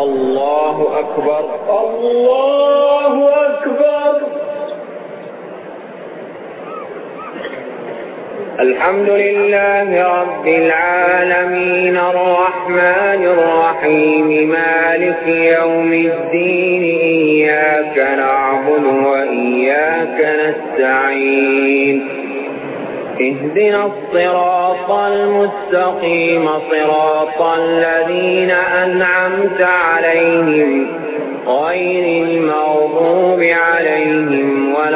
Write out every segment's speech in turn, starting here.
الله أكبر الله أكبر. الحمد لله رب العالمين الرحمن الرحيم مالك يوم الدين إياك نعبد وإياك نستعين اهدنا الصراط المستقيم صراط الذين أنعمت عليهم غير المغضوب عليهم ولا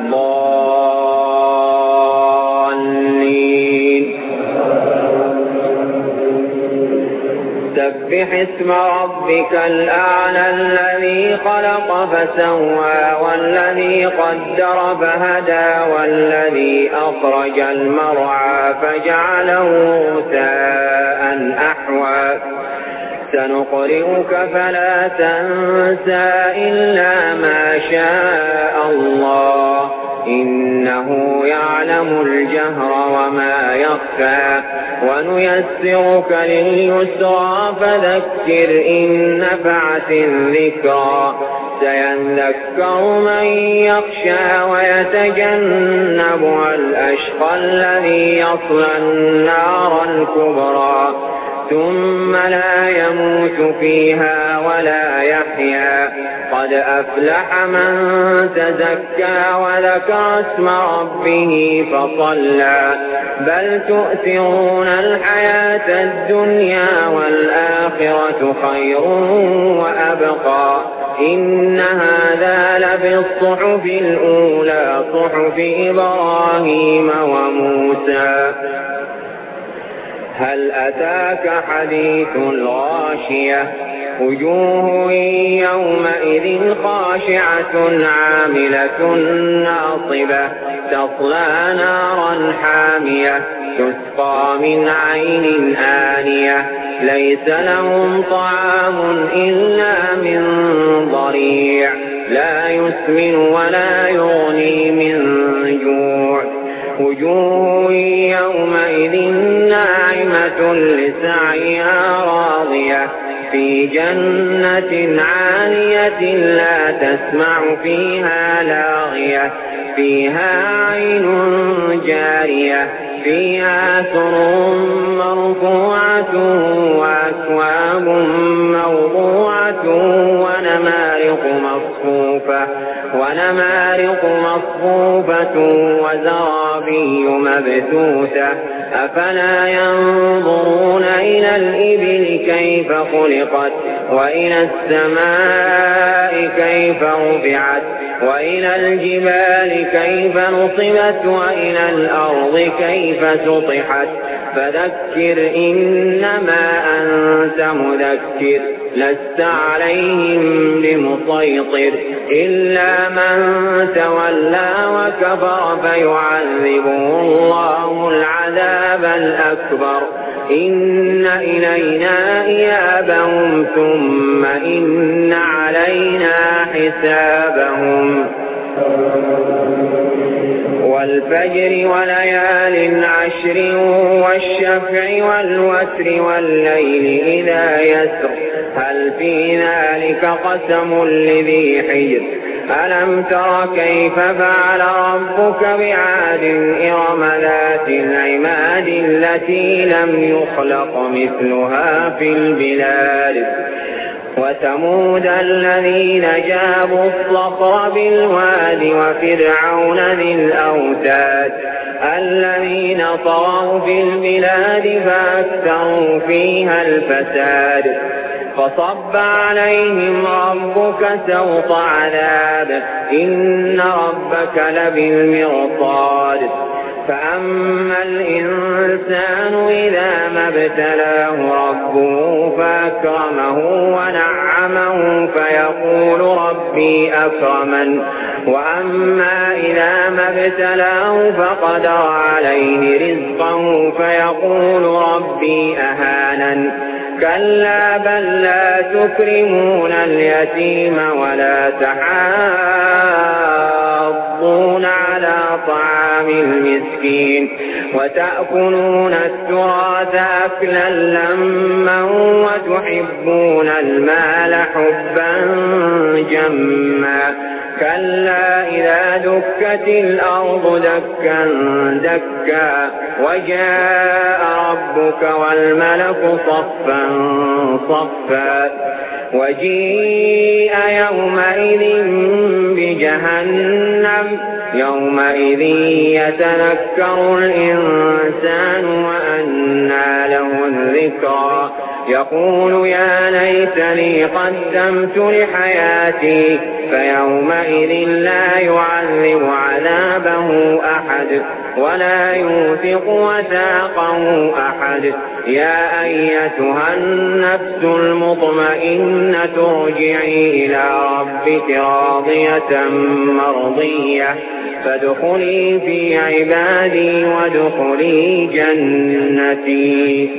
الضالين. سبح اسم ربك الأعلى الذي خلق فسوى والذي قدر فهدى والذي أخرج المرعى فجعله غثاء أحوى. سنقرئك فلا تنسى إلا ما شاء الله إنه يعلم الجهر وما يخفى ونيسرك لليسرى فذكر إن نفعت الذكرى سيذكر من يخشى ويتجنبها الأشقى الذي يصلى النار الكبرى ثم لا يموت فيها ولا يحيا. قد أفلح من تزكى وذكر اسم ربه فصلى بل تؤثرون الحياة الدنيا والآخرة خير وأبقى إن هذا لفي الصحف الأولى صحف إبراهيم وموسى. هل أتاك حديث الغاشية وجوه يومئذ خاشعة عاملة ناصبة تصلى نارا حامية تسقى من عين آنية ليس لهم طعام إلا من ضريع لا يسمن ولا يغني من جوع. وجوه يومئذ ناعمة لسعيها راضية في جنة عالية لا تسمع فيها لاغية فيها عين جارية فيها سرر مرفوعة وأكواب موضوعة ونمارق مصفوفة وزرابي مبثوثة. أفلا ينظرون إلى الإبل كيف خلقت وإلى السماء كيف رفعت وإلى الجبال كيف نصبت وإلى الأرض كيف سطحت. فذكر إنما أنت مذكر لست عليهم بمسيطر إلا من تولى وكفر فيعذبه الله العذاب الأكبر. إن إلينا إيابهم ثم إن علينا حسابهم. والفجر وليال عشر والشفع والوتر والليل إذا يسر هل في ذلك قسم لذي حجر. ألم تر كيف فعل ربك بعاد إرم ذات العماد التي لم يخلق مثلها في البلاد. وثمود الذين جابوا الصخر بالواد وفرعون ذي الأوتاد الذين طغوا في البلاد فأكثروا فيها الفساد. فصب عليهم ربك سوط عذاب إن ربك لبالمرصاد. فأما الإنسان إذا ما ابتلاه ربه فأكرمه ونعمه فيقول ربي أكرمن وأما إذا ما ابتلاه فقدر عليه رزقه فيقول ربي أهانن. كلا بل لا تكرمون اليتيم ولا تحاضون على طعام المسكين وتأكلون التراث أكلا لما وتحبون المال مسمى كلا إذا دكت الأرض دكا دكا وجاء ربك والملك صفا صفا وجيء يومئذ بجهنم يومئذ يتذكر الإنسان وأنى له الذكرى يقول يا ليتني قدمت لحياتي فيومئذ لا يعذب عذابه أحد ولا يوثق وثاقه أحد يا أيتها النفس المطمئنة ارجعي إلى ربك راضية مرضية فادخلي في عبادي وادخلي جنتي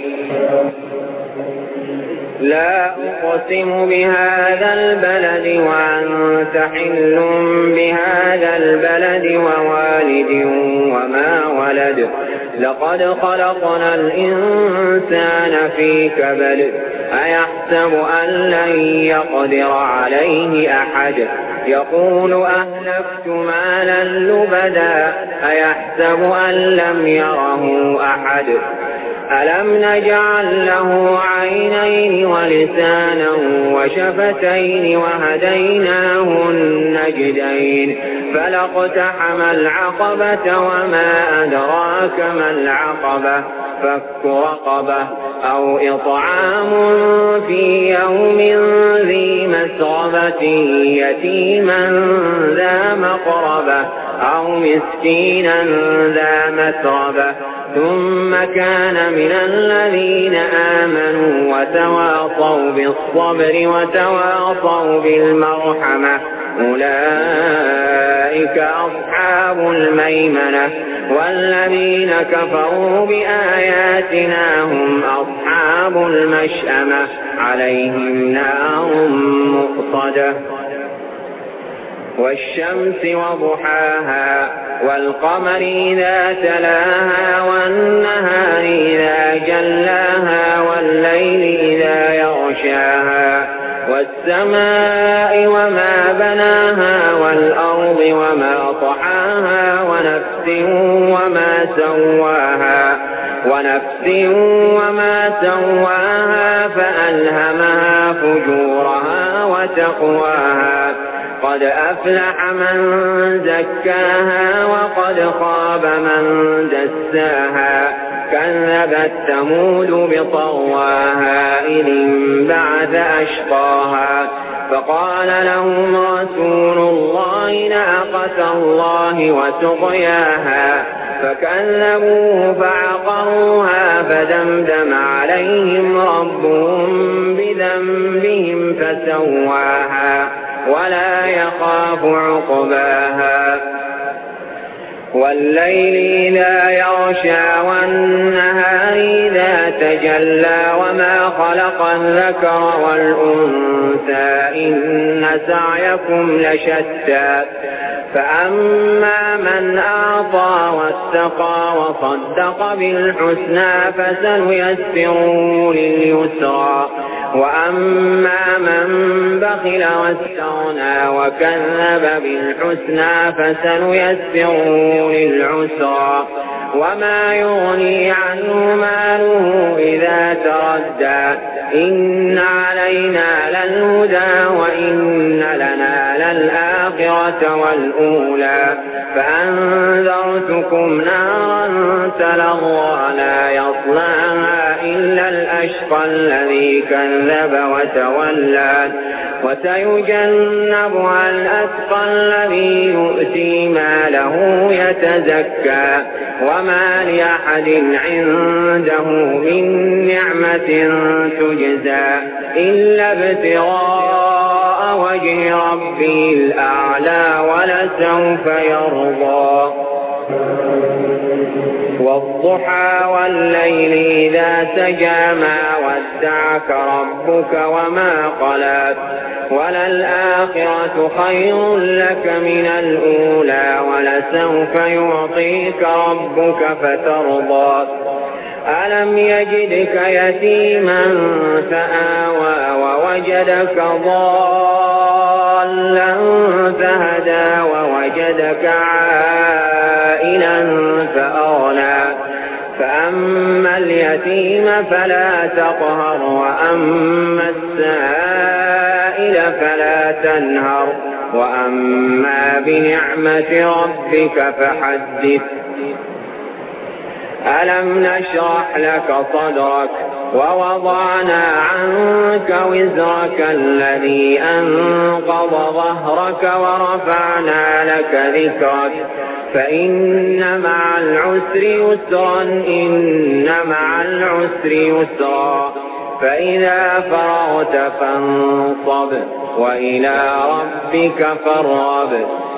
لا أقسم بهذا البلد وأنت حل بهذا البلد ووالد وما ولد لقد خلقنا الإنسان في كبد أيحسب أن لن يقدر عليه أحد يقول أهلكت مالا لبدا أيحسب أن لم يره أحد ألم نجعل له عينين ولسانا وشفتين وهديناه النجدين فلاقتحم العقبة وما أدراك ما العقبة فك رقبة أو إطعام في يوم ذي مسغبة يتيما ذا مقربة أو مسكينا ذا مسربة ثم كان من الذين آمنوا وتواصوا بالصبر وتواصوا بالمرحمة أولئك أصحاب الميمنة والذين كفروا بآياتنا هم أصحاب المشأمة عليهم نار مؤصدة والشمس وضحاها والقمر إذا تلاها والنهار إذا جلاها والليل إذا يغشاها والسماء وما بناها والأرض وما طحاها ونفس وما سواها فألهمها فجورها وتقواها قد أفلح من زكاها وقد خاب من دساها كذبت ثمود بطغواها إذ انبعث أشقاها فقال لهم رسول الله ناقة الله وسقياها فكذبوه فعقروها فدمدم عليهم ربهم بذنبهم فسواها ولا يخاف عقباها والليل إذا يغشى والنهار إذا تجلى وما خلق الذكر والأنثى إن سعيكم لشتى فأما من أعطى واتقى وصدق بالحسنى فسنيسره لليسرى وأما من بخل واستغنى وكذب بالحسنى فسنيسره للعسرى وما يغني عنه ماله إذا تردى إن علينا للهدى وإن لنا للآخرة والأولى فأنذرتكم نارا تلظى لا يصلاها إلا الأشقى الذي كذب وتولى وسيجنبها الأتقى الذي يؤتي ماله يتزكى وما لأحد عنده من نعمة تجزى إلا ابتغاء وجه ربه الأعلى ولسوف يرضى والضحى والليل إذا سجى ما ودعك ربك وما قلى وللآخرة خير لك من الأولى ولسوف يعطيك ربك فترضى ألم يجدك يتيما فآوى ووجدك ضالا ضالا فهدى ووجدك عائلا فأغنى فأما اليتيم فلا تقهر وأما السائل فلا تنهر وأما بنعمة ربك فحدث. ألم نشرح لك صدرك ووضعنا عنك وزرك الذي أنقض ظهرك ورفعنا لك ذكرك فإن مع العسر يسرا إن مع العسر يسرا فإذا فرغت فانصب وإلى ربك فارغب.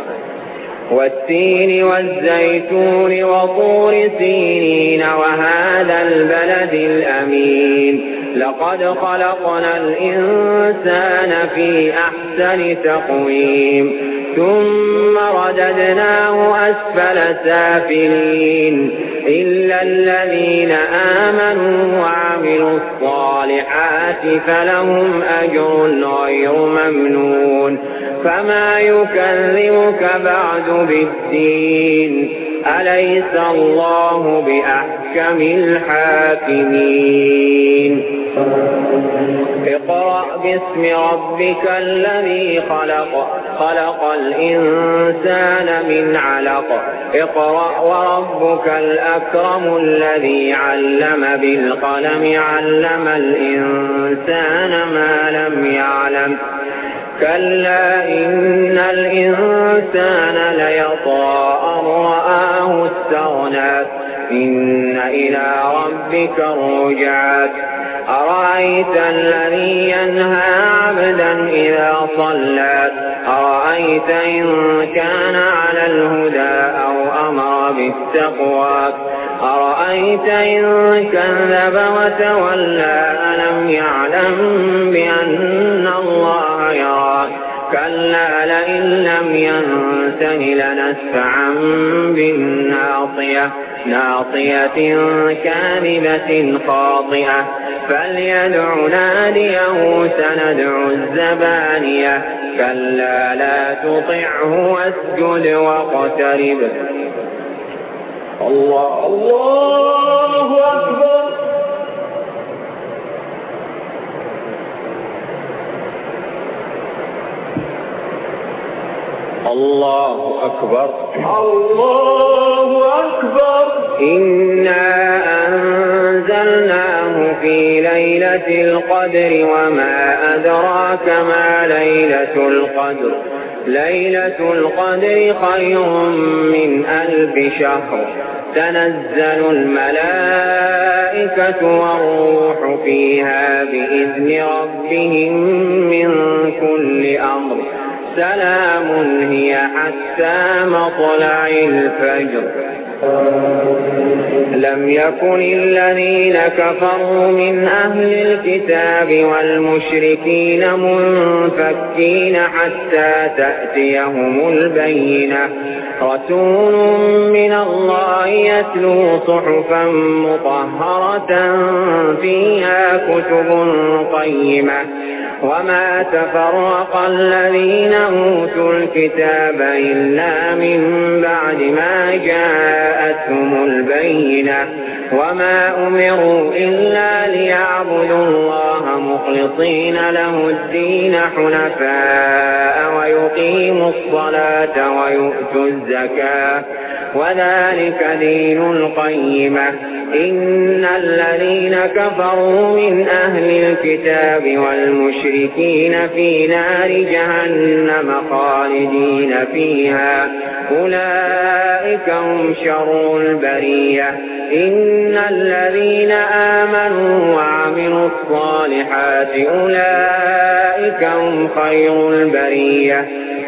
والتين والزيتون وطور سينين وهذا البلد الأمين لقد خلقنا الإنسان في أحسن تقويم ثم رددناه أسفل سافلين إلا الذين آمنوا وعملوا الصالحات فلهم أجر غير ممنون. فما يكذبك بعد بالدين أليس الله بأحكم الحاكمين. اقرأ باسم ربك الذي خلق خلق الإنسان من علق اقرأ وربك الأكرم الذي علم بالقلم علم الإنسان ما لم يعلم كلا إن الإنسان ليطغى أن رآه استغنى إن إلى ربك الرجعى. أرأيت الذي ينهى عبدا إذا صلى أرأيت إن كان على الهدى أو أمر بالتقوى أرأيت إن كذب وتولى ألم يعلم بأن الله يرى كلا لئن لم ينته لنسفعا بالناصية ناصية كاذبة خاطئة فليدع ناديه سندع الزبانية كلا لا تطعه واسجد واقترب. الله أكبر. الله أكبر. الله أكبر. إنا أنزلناه في ليلة القدر وما أدراك ما ليلة القدر ليلة القدر خير من 1000 شهر تنزل الملائكة والروح فيها بإذن ربهم من كل أمر سلام هي حتى مطلع الفجر. لم يكن الذين كفروا من أهل الكتاب والمشركين منفكين حتى تأتيهم البينة رسول من الله يتلو صحفا مطهرة فيها كتب قيمة وما تفرق الذين أوتوا الكتاب إلا من بعد ما جاءتهم البينة وما أمروا إلا ليعبدوا الله مخلصين له الدين حنفاء ويقيموا الصلاة ويؤتوا الزكاة وذلك دين القيمة. إن الذين كفروا من أهل الكتاب والمشركين في نار جهنم خالدين فيها أولئك هم شر البرية. إن الذين آمنوا وعملوا الصالحات أولئك هم خير البرية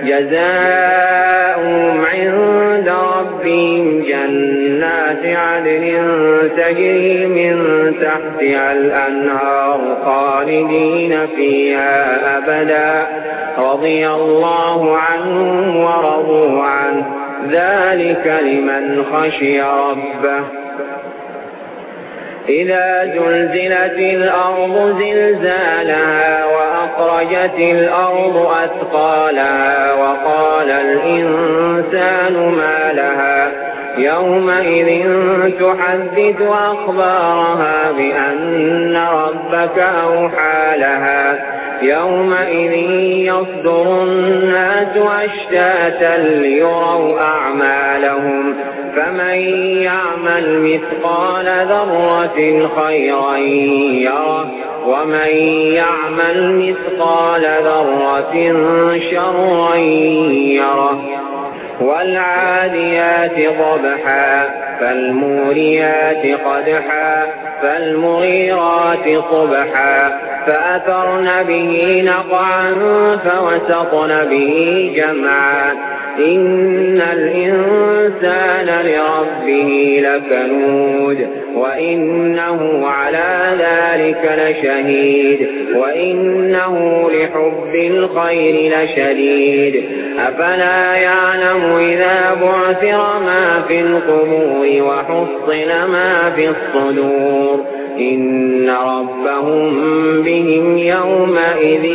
جزاؤهم عند ربهم جنات عدن تجري من تحتها الأنهار خالدين فيها أبدا رضي الله عنهم ورضوا عنه ذلك لمن خشي ربه. إذا زلزلت الأرض زلزالها وأخرجت الأرض أثقالها وقال الإنسان ما لها يومئذ تحدث أخبارها بأن ربك أوحى لها يومئذ يصدر الناس أشتاتا ليروا أعمالهم فمن يعمل مثقال ذرة خيرا يره ومن يعمل مثقال ذرة شرا يره والعاديات ضبحا فالموريات قدحا فالمغيرات صبحا فأثرن به نقعا فوسطن به جمعا إن الإنسان لربه لكنود وإنه على ذلك لشهيد وإنه لحب الخير لشديد أفلا يعلم إذا بعثر ما في القبور وحصل ما في الصدور إن ربهم بهم يومئذ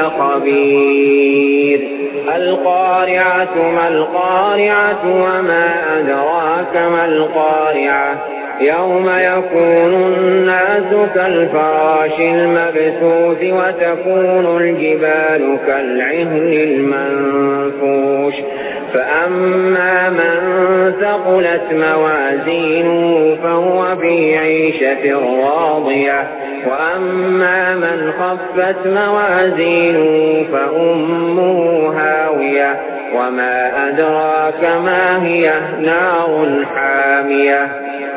لخبير القارعة ما القارعة وما أدراك ما القارعة يوم يكون الناس كالفراش المبثوث وتكون الجبال كالعهن المنفوش فأما من ثقلت موازينه فهو في عيشة راضية وأما من خفت موازينه فأمه هاوية وما أدراك ما هي نار حامية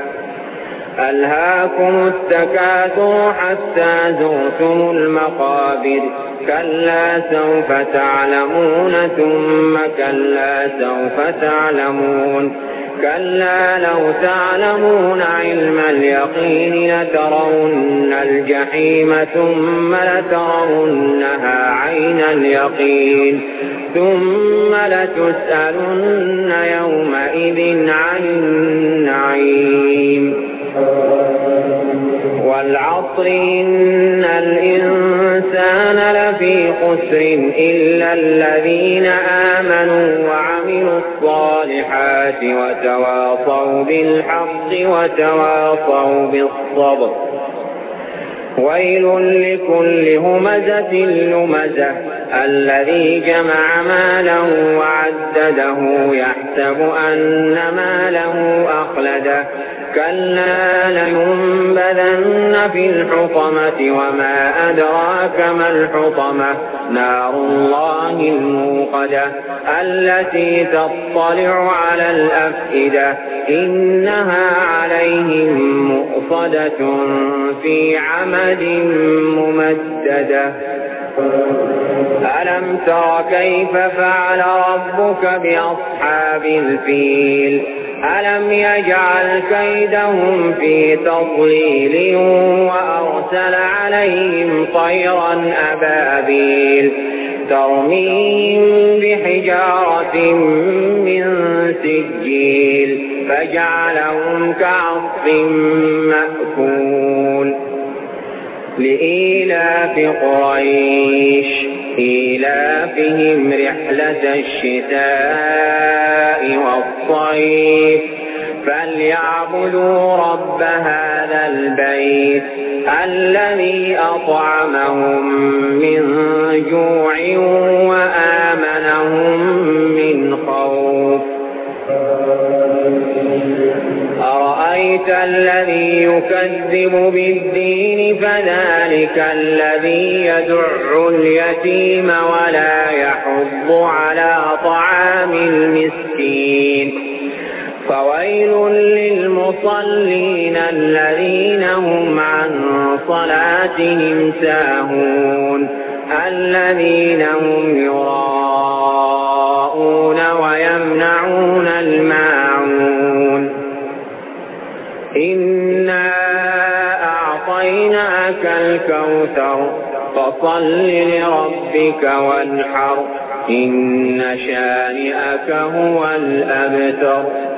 ألهاكم التكاثر حتى زرتم المقابر كلا سوف تعلمون ثم كلا سوف تعلمون كلا لو تعلمون علم اليقين لترون الجحيم ثم لترونها عين اليقين ثم لتسألن يومئذ عن النعيم والعصر إن الإنسان لفي خسر إلا الذين آمنوا وعملوا الصالحات وتواصوا بالحق وتواصوا بالصبر ويل لكل همزة لمزة الذي جمع ماله وعدده يحسب أن ماله أخلده كلا لينبذن في الحطمة وما أدراك ما الحطمة نار الله الموقدة التي تطلع على الأفئدة إنها عليهم مؤصدة في عمد ممددة ألم تر كيف فعل ربك بأصحاب الفيل ألم يجعل كيدهم في تضليل وأرسل عليهم طيرا أبابيل ترميهم بحجارة من سجيل فجعلهم كعصف مأكول لإيلاف قريش إيلافهم رحلة الشتاء والصيف فليعبدوا رب هذا البيت الذي أطعمهم من جوع وآمنهم من خوف أرأيت الذي يكذب بالدين فذلك الذي يدع اليتيم ولا يحض على طعام المسكين فويل للمصلين الذين هم عن صلاتهم ساهون الذين هم يراءون ويمنعون الماعون إنا أعطيناك الكوثر فصل لربك وانحر إن شانئك هو الأبتر